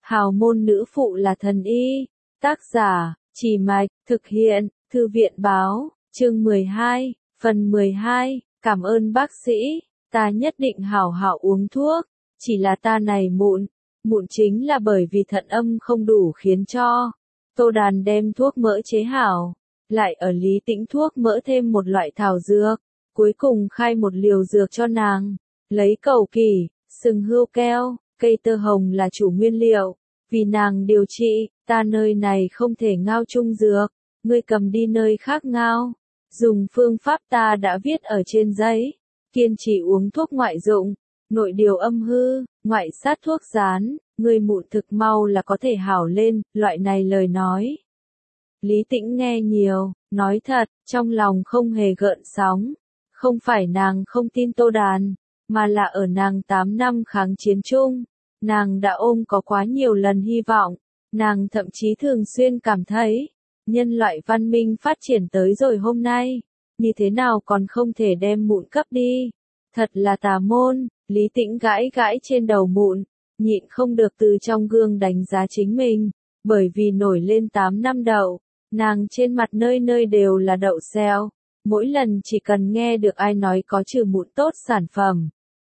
Hào môn nữ phụ là thần y. Tác giả, Chỉ Mạch, thực hiện, Thư viện Báo, chương 12, phần 12, cảm ơn bác sĩ, ta nhất định hảo hảo uống thuốc, chỉ là ta này mụn chính là bởi vì thận âm không đủ khiến cho. Tô Đàn đem thuốc mỡ chế hảo, lại ở Lý Tĩnh thuốc mỡ thêm một loại thảo dược, cuối cùng khai một liều dược cho nàng, lấy cầu kỳ, sừng hươu keo, cây tơ hồng là chủ nguyên liệu, vì nàng điều trị, ta nơi này không thể ngao chung dược, ngươi cầm đi nơi khác ngao, dùng phương pháp ta đã viết ở trên giấy, kiên trì uống thuốc ngoại dụng, nội điều âm hư, ngoại sát thuốc rán, ngươi mụn thực mau là có thể hảo lên, loại này lời nói. Lý Tĩnh nghe nhiều, nói thật, trong lòng không hề gợn sóng, không phải nàng không tin Tô Đàn, mà là ở nàng 8 năm kháng chiến chung, nàng đã ôm có quá nhiều lần hy vọng, nàng thậm chí thường xuyên cảm thấy, nhân loại văn minh phát triển tới rồi hôm nay, như thế nào còn không thể đem mụn cấp đi, thật là tà môn. Lý Tĩnh gãi gãi trên đầu mụn, nhịn không được từ trong gương đánh giá chính mình, bởi vì nổi lên 8 năm đậu, nàng trên mặt nơi nơi đều là đậu xeo, mỗi lần chỉ cần nghe được ai nói có trừ mụn tốt sản phẩm,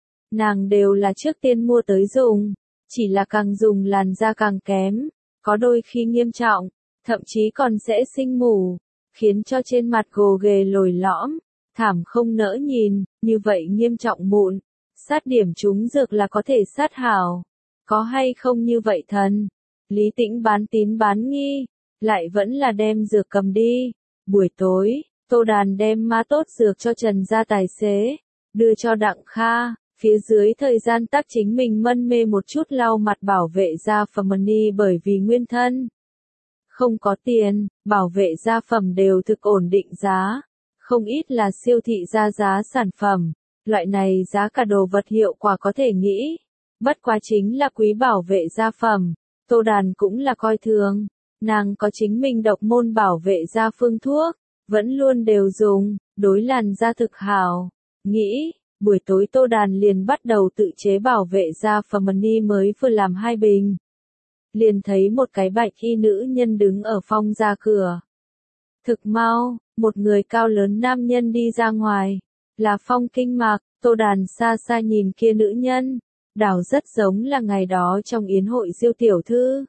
nàng đều là trước tiên mua tới dùng, chỉ là càng dùng làn da càng kém, có đôi khi nghiêm trọng, thậm chí còn sẽ sinh mủ, khiến cho trên mặt gồ ghề lồi lõm, thảm không nỡ nhìn, như vậy nghiêm trọng mụn. Sát điểm trúng dược là có thể sát hảo, có hay không như vậy thần? Lý Tĩnh bán tín bán nghi, lại vẫn là đem dược cầm đi. Buổi tối, Tô Đàn đem ma tốt dược cho Trần gia tài xế, đưa cho Đặng Kha, phía dưới thời gian tác chính mình mân mê một chút lau mặt bảo vệ da phẩm money bởi vì nguyên thân. Không có tiền, bảo vệ da phẩm đều thực ổn định giá, không ít là siêu thị ra giá sản phẩm. Loại này giá cả đồ vật hiệu quả có thể nghĩ, bất quá chính là quý bảo vệ da phẩm, Tô Đàn cũng là coi thường, nàng có chính mình độc môn bảo vệ da phương thuốc, vẫn luôn đều dùng, đối làn da thực hảo, nghĩ, buổi tối Tô Đàn liền bắt đầu tự chế bảo vệ da phẩm money mới vừa làm 2 bình. Liền thấy một cái bạch y nữ nhân đứng ở Phong ra cửa. Thực mau, một người cao lớn nam nhân đi ra ngoài. Là Phong Kinh Mạc, Tô Đàn xa xa nhìn kia nữ nhân, đảo rất giống là ngày đó trong yến hội Diêu tiểu thư.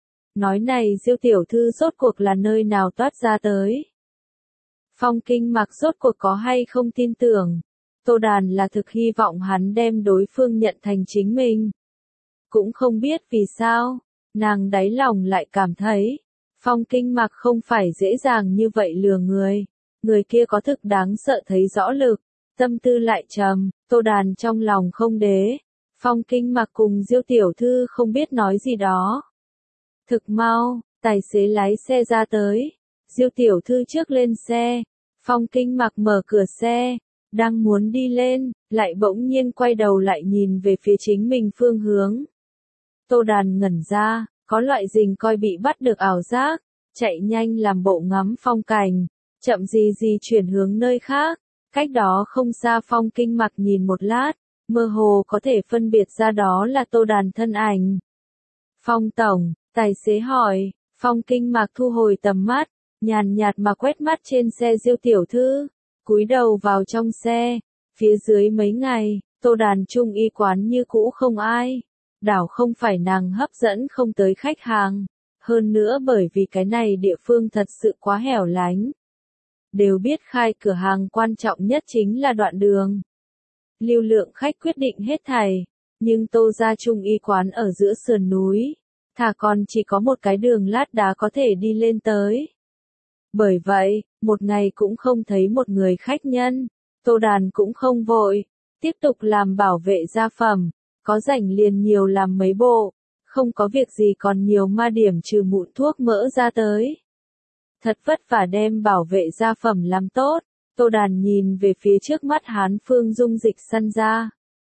Nói này Diêu tiểu thư rốt cuộc là nơi nào toát ra tới. Phong Kinh Mạc rốt cuộc có hay không tin tưởng, Tô Đàn là thực hy vọng hắn đem đối phương nhận thành chính mình. Cũng không biết vì sao, nàng đáy lòng lại cảm thấy, Phong Kinh Mạc không phải dễ dàng như vậy lừa người, người kia có thực đáng sợ thấy rõ lực. Tâm tư lại trầm, Tô Đàn trong lòng không đế, Phong Kinh Mạc cùng Diêu tiểu thư không biết nói gì đó. Thực mau, tài xế lái xe ra tới, Diêu tiểu thư trước lên xe, Phong Kinh Mạc mở cửa xe, đang muốn đi lên, lại bỗng nhiên quay đầu lại nhìn về phía chính mình phương hướng. Tô Đàn ngẩn ra, có loại rình coi bị bắt được ảo giác, chạy nhanh làm bộ ngắm phong cảnh, chậm gì chuyển hướng nơi khác. Cách đó không xa Phong Kinh Mạc nhìn một lát, mơ hồ có thể phân biệt ra đó là Tô Đàn thân ảnh. Phong tổng, tài xế hỏi, Phong Kinh Mạc thu hồi tầm mắt, nhàn nhạt mà quét mắt trên xe Diêu tiểu thư, cúi đầu vào trong xe, phía dưới mấy ngày, Tô Đàn trung y quán như cũ không ai, đảo không phải nàng hấp dẫn không tới khách hàng, hơn nữa bởi vì cái này địa phương thật sự quá hẻo lánh. Đều biết khai cửa hàng quan trọng nhất chính là đoạn đường. Lưu lượng khách quyết định hết thảy, nhưng Tô gia trung y quán ở giữa sườn núi, thà còn chỉ có một cái đường lát đá có thể đi lên tới. Bởi vậy, một ngày cũng không thấy một người khách nhân, Tô Đàn cũng không vội, tiếp tục làm bảo vệ da phẩm, có rảnh liền nhiều làm mấy bộ, không có việc gì còn nhiều ma điểm trừ mụn thuốc mỡ ra tới. Thật vất vả đem bảo vệ da phẩm làm tốt, Tô Đàn nhìn về phía trước mắt Hán Phương dung dịch săn da.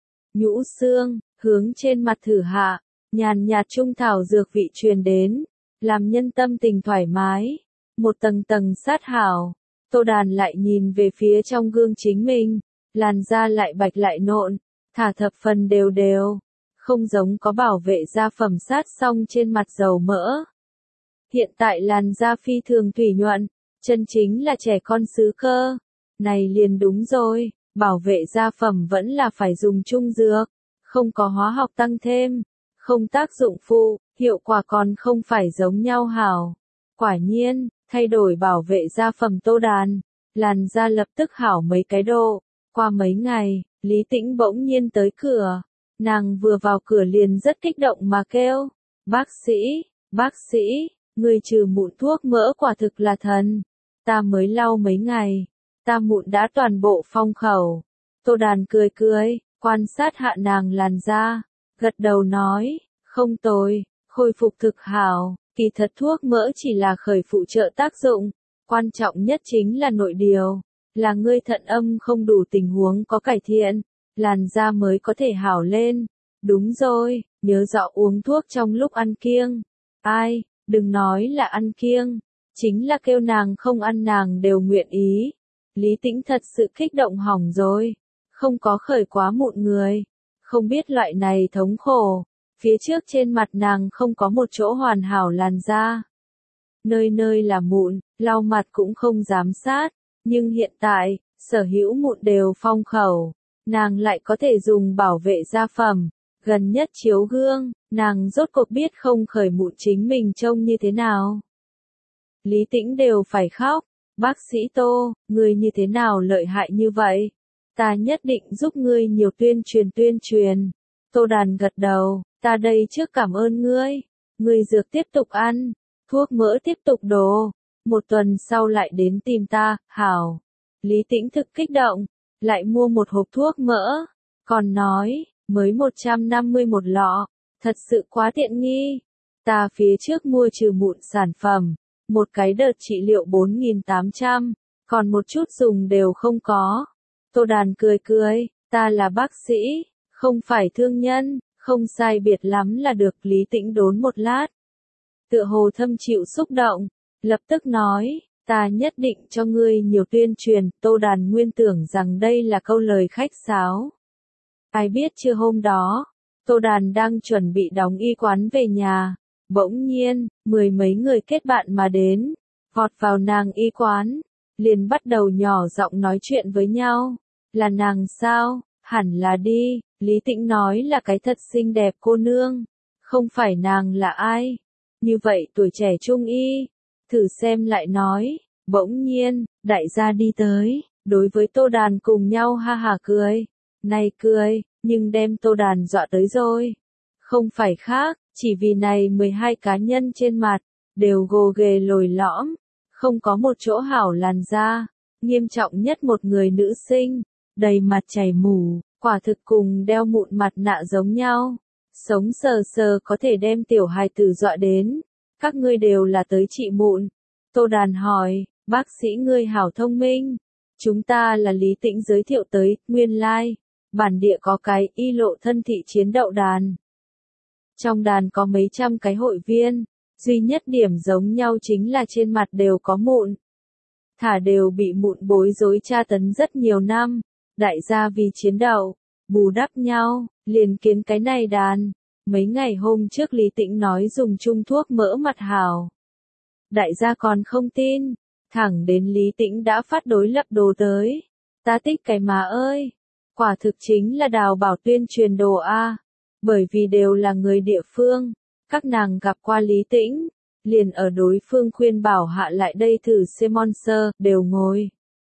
Nhũ xương, hướng trên mặt thử hạ, nhàn nhạt trung thảo dược vị truyền đến, làm nhân tâm tình thoải mái, một tầng tầng sát hảo. Tô Đàn lại nhìn về phía trong gương chính mình, làn da lại bạch lại nộn, thả thập phần đều đều, không giống có bảo vệ da phẩm sát xong trên mặt dầu mỡ. Hiện tại làn da phi thường thủy nhuận, chân chính là trẻ con xứ cơ. Này liền đúng rồi, bảo vệ da phẩm vẫn là phải dùng trung dược, không có hóa học tăng thêm, không tác dụng phụ, hiệu quả còn không phải giống nhau hảo. Quả nhiên, thay đổi bảo vệ da phẩm Tô Đàn, làn da lập tức hảo mấy cái độ. Qua mấy ngày, Lý Tĩnh bỗng nhiên tới cửa. Nàng vừa vào cửa liền rất kích động mà kêu, bác sĩ, người trừ mụn thuốc mỡ quả thực là thần. Ta mới lau mấy ngày, ta mụn đã toàn bộ phong khẩu. Tô Đàn cười cười, quan sát hạ nàng làn da, gật đầu nói, không tồi, khôi phục thực hảo, kỳ thật thuốc mỡ chỉ là khởi phụ trợ tác dụng, quan trọng nhất chính là nội điều, là ngươi thận âm không đủ tình huống có cải thiện, làn da mới có thể hảo lên. Đúng rồi, nhớ rõ uống thuốc trong lúc ăn kiêng. Ai, đừng nói là ăn kiêng, chính là kêu nàng không ăn nàng đều nguyện ý. Lý Tĩnh thật sự kích động hỏng rồi, không có khởi quá mụn người, không biết loại này thống khổ. Phía trước trên mặt nàng không có một chỗ hoàn hảo làn da, nơi nơi là mụn, lau mặt cũng không dám sát, nhưng hiện tại, sở hữu mụn đều phong khẩu, nàng lại có thể dùng bảo vệ da phẩm. Gần nhất chiếu gương, nàng rốt cuộc biết không khởi mụn chính mình trông như thế nào. Lý Tĩnh đều phải khóc, bác sĩ Tô, ngươi như thế nào lợi hại như vậy? Ta nhất định giúp ngươi nhiều tuyên truyền. Tô Đàn gật đầu, ta đây trước cảm ơn ngươi. Ngươi dược tiếp tục ăn, thuốc mỡ tiếp tục đổ. Một tuần sau lại đến tìm ta, hảo. Lý Tĩnh thực kích động, lại mua một hộp thuốc mỡ. Còn nói, mới 150 một lọ, thật sự quá tiện nghi. Ta phía trước mua trừ mụn sản phẩm, một cái đợt trị liệu 4.800, còn một chút dùng đều không có. Tô Đàn cười cười, ta là bác sĩ, không phải thương nhân, không sai biệt lắm là được. Lý Tĩnh đốn một lát, tựa hồ thâm chịu xúc động, lập tức nói, ta nhất định cho ngươi nhiều tuyên truyền. Tô Đàn nguyên tưởng rằng đây là câu lời khách sáo. Ai biết chưa hôm đó, Tô Đàn đang chuẩn bị đóng y quán về nhà, bỗng nhiên, 10 mấy người kết bạn mà đến, vọt vào nàng y quán, liền bắt đầu nhỏ giọng nói chuyện với nhau. Là nàng sao? Hẳn là đi, Lý Tĩnh nói là cái thật xinh đẹp cô nương, không phải nàng là ai? Như vậy tuổi trẻ trung y, thử xem lại nói. Bỗng nhiên, đại gia đi tới, đối với Tô Đàn cùng nhau ha hả cười. Này cười, nhưng đem Tô Đàn dọa tới rồi. Không phải khác, chỉ vì này 12 cá nhân trên mặt, đều gồ ghề lồi lõm, không có một chỗ hảo làn da. Nghiêm trọng nhất một người nữ sinh, đầy mặt chảy mủ, quả thực cùng đeo mụn mặt nạ giống nhau. Sống sờ sờ có thể đem tiểu hài tử dọa đến. Các ngươi đều là tới trị mụn. Tô Đàn hỏi, bác sĩ ngươi hảo thông minh. Chúng ta là Lý Tĩnh giới thiệu tới, nguyên lai. Bản địa có cái y lộ thân thị chiến đậu đàn. Trong đàn có mấy trăm cái hội viên, duy nhất điểm giống nhau chính là trên mặt đều có mụn. Thả đều bị mụn bối rối tra tấn rất nhiều năm, đại gia vì chiến đậu, bù đắp nhau, liền kiến cái này đàn. Mấy ngày hôm trước Lý Tĩnh nói dùng chung thuốc mỡ mặt hảo. Đại gia còn không tin, thẳng đến Lý Tĩnh đã phát đối lập đồ tới. Ta thích cái má ơi! Quả thực chính là đào bảo tuyên truyền đồ A. Bởi vì đều là người địa phương, các nàng gặp qua Lý Tĩnh, liền ở đối phương khuyên bảo hạ lại đây thử sponsor, đều ngồi.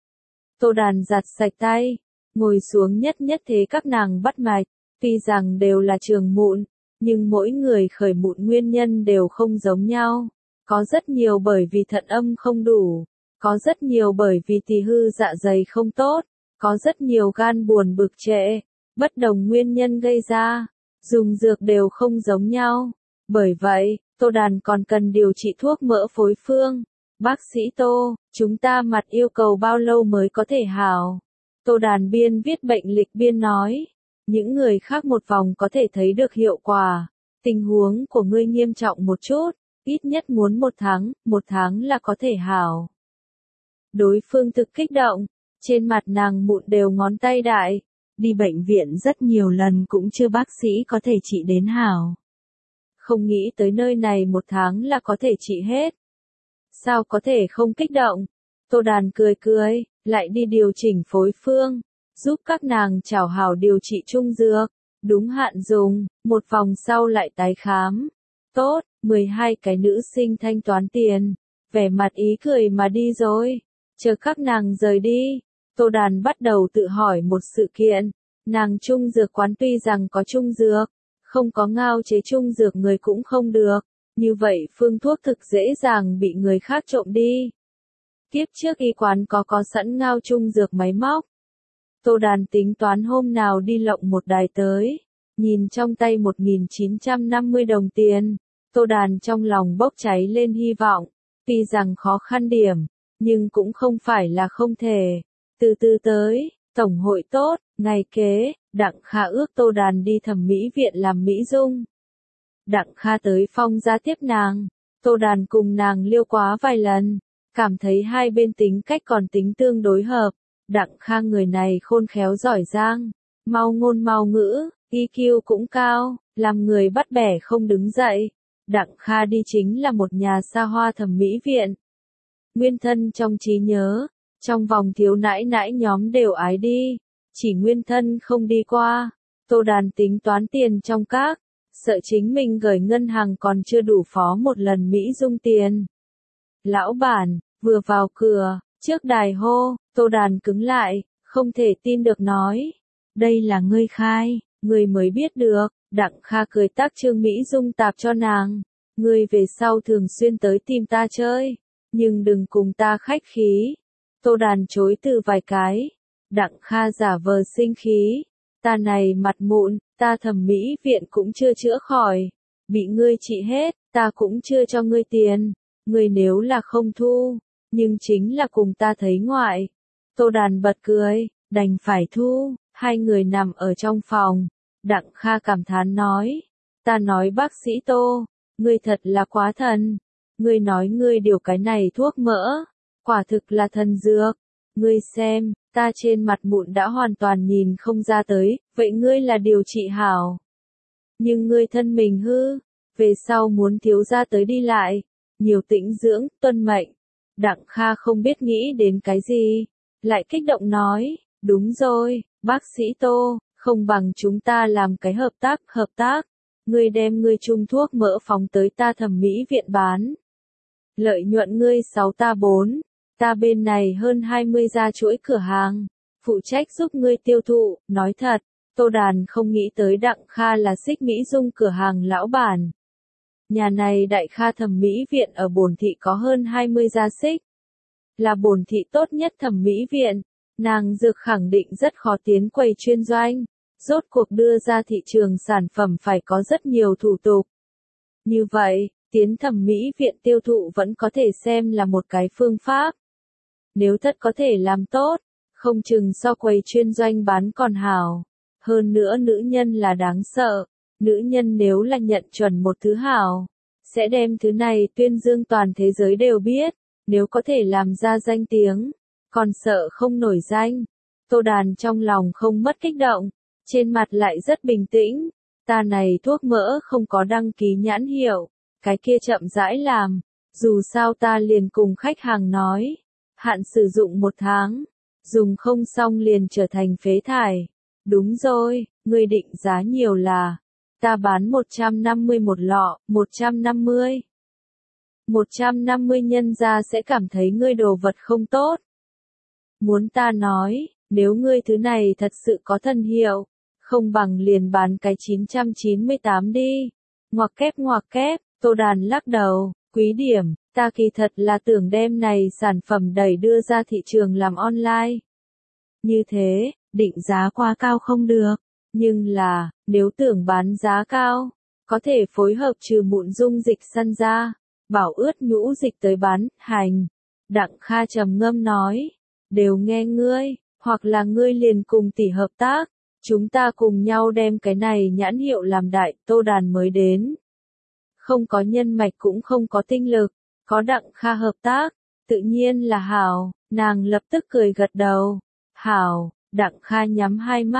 Tô Đàn giặt sạch tay, ngồi xuống nhất thế các nàng bắt mạch, tuy rằng đều là trường mụn, nhưng mỗi người khởi mụn nguyên nhân đều không giống nhau. Có rất nhiều bởi vì thận âm không đủ, có rất nhiều bởi vì tỳ hư dạ dày không tốt, có rất nhiều gan buồn bực trễ, bất đồng nguyên nhân gây ra, dùng dược đều không giống nhau. Bởi vậy, Tô Đàn còn cần điều trị thuốc mỡ phối phương. Bác sĩ Tô, chúng ta mặt yêu cầu bao lâu mới có thể hảo? Tô Đàn biên viết bệnh lịch biên nói, những người khác một vòng có thể thấy được hiệu quả. Tình huống của ngươi nghiêm trọng một chút, ít nhất muốn 1 tháng là có thể hảo. Đối phương thực kích động, trên mặt nàng mụn đều ngón tay đại, đi bệnh viện rất nhiều lần cũng chưa bác sĩ có thể trị đến hảo. Không nghĩ tới nơi này 1 tháng là có thể trị hết. Sao có thể không kích động? Tô Đàn cười cười, lại đi điều chỉnh phối phương, giúp các nàng chảo hảo điều trị trung dược, đúng hạn dùng, 1 vòng sau lại tái khám. Tốt, 12 cái nữ sinh thanh toán tiền, vẻ mặt ý cười mà đi rồi. Chờ các nàng rời đi, Tô Đàn bắt đầu tự hỏi một sự kiện, nàng trung dược quán tuy rằng có trung dược, không có ngao chế trung dược người cũng không được, như vậy phương thuốc thực dễ dàng bị người khác trộm đi. Kiếp trước y quán có sẵn ngao trung dược máy móc. Tô Đàn tính toán hôm nào đi lộng một đài tới, nhìn trong tay 1.950 đồng tiền, Tô Đàn trong lòng bốc cháy lên hy vọng, tuy rằng khó khăn điểm, nhưng cũng không phải là không thể. Từ từ tới, tổng hội tốt, ngày kế, Đặng Kha ước Tô Đàn đi thẩm mỹ viện làm mỹ dung. Đặng Kha tới Phong gia tiếp nàng, Tô Đàn cùng nàng liêu quá vài lần, cảm thấy hai bên tính cách còn tính tương đối hợp. Đặng Kha người này khôn khéo giỏi giang, mau ngôn mau ngữ, EQ cũng cao, làm người bắt bẻ không đứng dậy. Đặng Kha đi chính là một nhà xa hoa thẩm mỹ viện. Nguyên thân trong trí nhớ, trong vòng thiếu nãi nãi nhóm đều ái đi, chỉ Nguyên thân không đi qua. Tô Đàn tính toán tiền trong các, sợ chính mình gửi ngân hàng còn chưa đủ phó một lần Mỹ dung tiền. Lão bản, vừa vào cửa, trước đài hô, Tô Đàn cứng lại, không thể tin được nói. Đây là ngươi khai, ngươi mới biết được. Đặng Kha cười tác trương Mỹ dung tạp cho nàng. Ngươi về sau thường xuyên tới tìm ta chơi, nhưng đừng cùng ta khách khí. Tô Đàn chối từ vài cái. Đặng Kha giả vờ sinh khí. Ta này mặt mụn, ta thẩm mỹ viện cũng chưa chữa khỏi. Bị ngươi trị hết, ta cũng chưa cho ngươi tiền. Ngươi nếu là không thu, nhưng chính là cùng ta thấy ngoại. Tô Đàn bật cười, đành phải thu. Hai người nằm ở trong phòng. Đặng Kha cảm thán nói. Ta nói bác sĩ Tô, ngươi thật là quá thần. Ngươi nói ngươi điều cái này thuốc mỡ, quả thực là thần dược. Ngươi xem, ta trên mặt mụn đã hoàn toàn nhìn không ra tới, vậy ngươi là điều trị hảo. Nhưng ngươi thân mình hư, về sau muốn thiếu ra tới đi lại, nhiều tĩnh dưỡng, tuân mệnh. Đặng Kha không biết nghĩ đến cái gì, lại kích động nói, đúng rồi, bác sĩ Tô, không bằng chúng ta làm cái hợp tác. Ngươi đem ngươi chung thuốc mỡ phóng tới ta thẩm mỹ viện bán. Lợi nhuận ngươi 6 ta 4, ta bên này hơn 20 gia chuỗi cửa hàng, phụ trách giúp ngươi tiêu thụ. Nói thật, Tô Đàn không nghĩ tới Đặng Kha là xích mỹ dung cửa hàng lão bản. Nhà này Đại Kha thẩm mỹ viện ở Bồn Thị có hơn 20 gia xích. Là Bồn Thị tốt nhất thẩm mỹ viện, nàng dược khẳng định rất khó tiến quầy chuyên doanh. Rốt cuộc đưa ra thị trường sản phẩm phải có rất nhiều thủ tục. Như vậy, tiến thẩm mỹ viện tiêu thụ vẫn có thể xem là một cái phương pháp. Nếu thật có thể làm tốt, không chừng so quầy chuyên doanh bán còn hảo. Hơn nữa nữ nhân là đáng sợ. Nữ nhân nếu là nhận chuẩn một thứ hảo, sẽ đem thứ này tuyên dương toàn thế giới đều biết. Nếu có thể làm ra danh tiếng, còn sợ không nổi danh. Tô Đàn trong lòng không mất kích động, trên mặt lại rất bình tĩnh. Ta này thuốc mỡ không có đăng ký nhãn hiệu, cái kia chậm rãi làm. Dù sao ta liền cùng khách hàng nói, hạn sử dụng 1 tháng, dùng không xong liền trở thành phế thải. Đúng rồi, ngươi định giá nhiều là, ta bán 150 một lọ, 150. 150 nhân ra sẽ cảm thấy ngươi đồ vật không tốt. Muốn ta nói, nếu ngươi thứ này thật sự có thần hiệu, không bằng liền bán cái 998 đi. Ngoặc kép, Tô Đàn lắc đầu, quý điểm, ta kỳ thật là tưởng đem này sản phẩm đẩy đưa ra thị trường làm online. Như thế, định giá quá cao không được, nhưng là, nếu tưởng bán giá cao, có thể phối hợp trừ mụn dung dịch săn da, bảo ướt nhũ dịch tới bán, hành. Đặng Kha trầm ngâm nói, đều nghe ngươi, hoặc là ngươi liền cùng tỷ hợp tác, chúng ta cùng nhau đem cái này nhãn hiệu làm đại. Tô Đàn mới đến, không có nhân mạch cũng không có tinh lực, có Đặng Kha hợp tác, tự nhiên là hảo. Nàng lập tức cười gật đầu. Hảo. Đặng Kha nhắm hai mắt,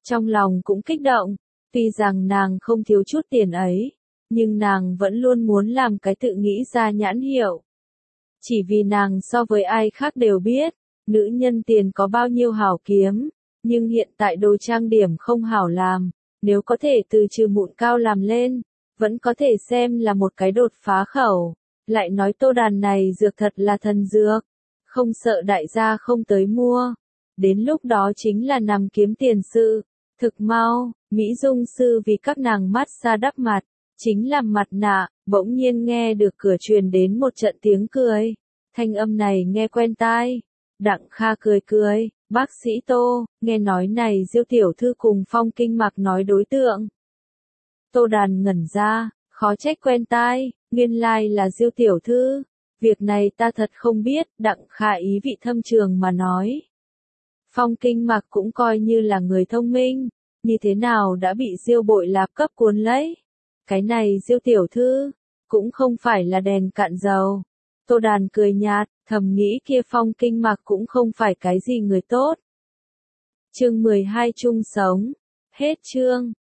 trong lòng cũng kích động, tuy rằng nàng không thiếu chút tiền ấy, nhưng nàng vẫn luôn muốn làm cái tự nghĩ ra nhãn hiệu. Chỉ vì nàng so với ai khác đều biết, nữ nhân tiền có bao nhiêu hảo kiếm, nhưng hiện tại đồ trang điểm không hảo làm, nếu có thể từ trừ mụn cao làm lên, vẫn có thể xem là một cái đột phá khẩu. Lại nói Tô Đàn này dược thật là thần dược, không sợ đại gia không tới mua. Đến lúc đó chính là nằm kiếm tiền sự. Thực mau, Mỹ Dung sư vì các nàng mát xa đắp mặt, chính làm mặt nạ, bỗng nhiên nghe được cửa truyền đến một trận tiếng cười. Thanh âm này nghe quen tai. Đặng Kha cười cười, bác sĩ Tô, nghe nói này Diêu tiểu thư cùng Phong Kinh Mạc nói đối tượng. Tô Đàn ngẩn ra, khó trách quen tai, nguyên lai là Diêu tiểu thư. Việc này ta thật không biết, Đặng Kha ý vị thâm trường mà nói. Phong Kinh Mạc cũng coi như là người thông minh, như thế nào đã bị Diêu Bội Lạp cấp cuốn lấy. Cái này Diêu tiểu thư, cũng không phải là đèn cạn dầu. Tô Đàn cười nhạt, thầm nghĩ kia Phong Kinh Mạc cũng không phải cái gì người tốt. Chương 12 chung sống. Hết chương.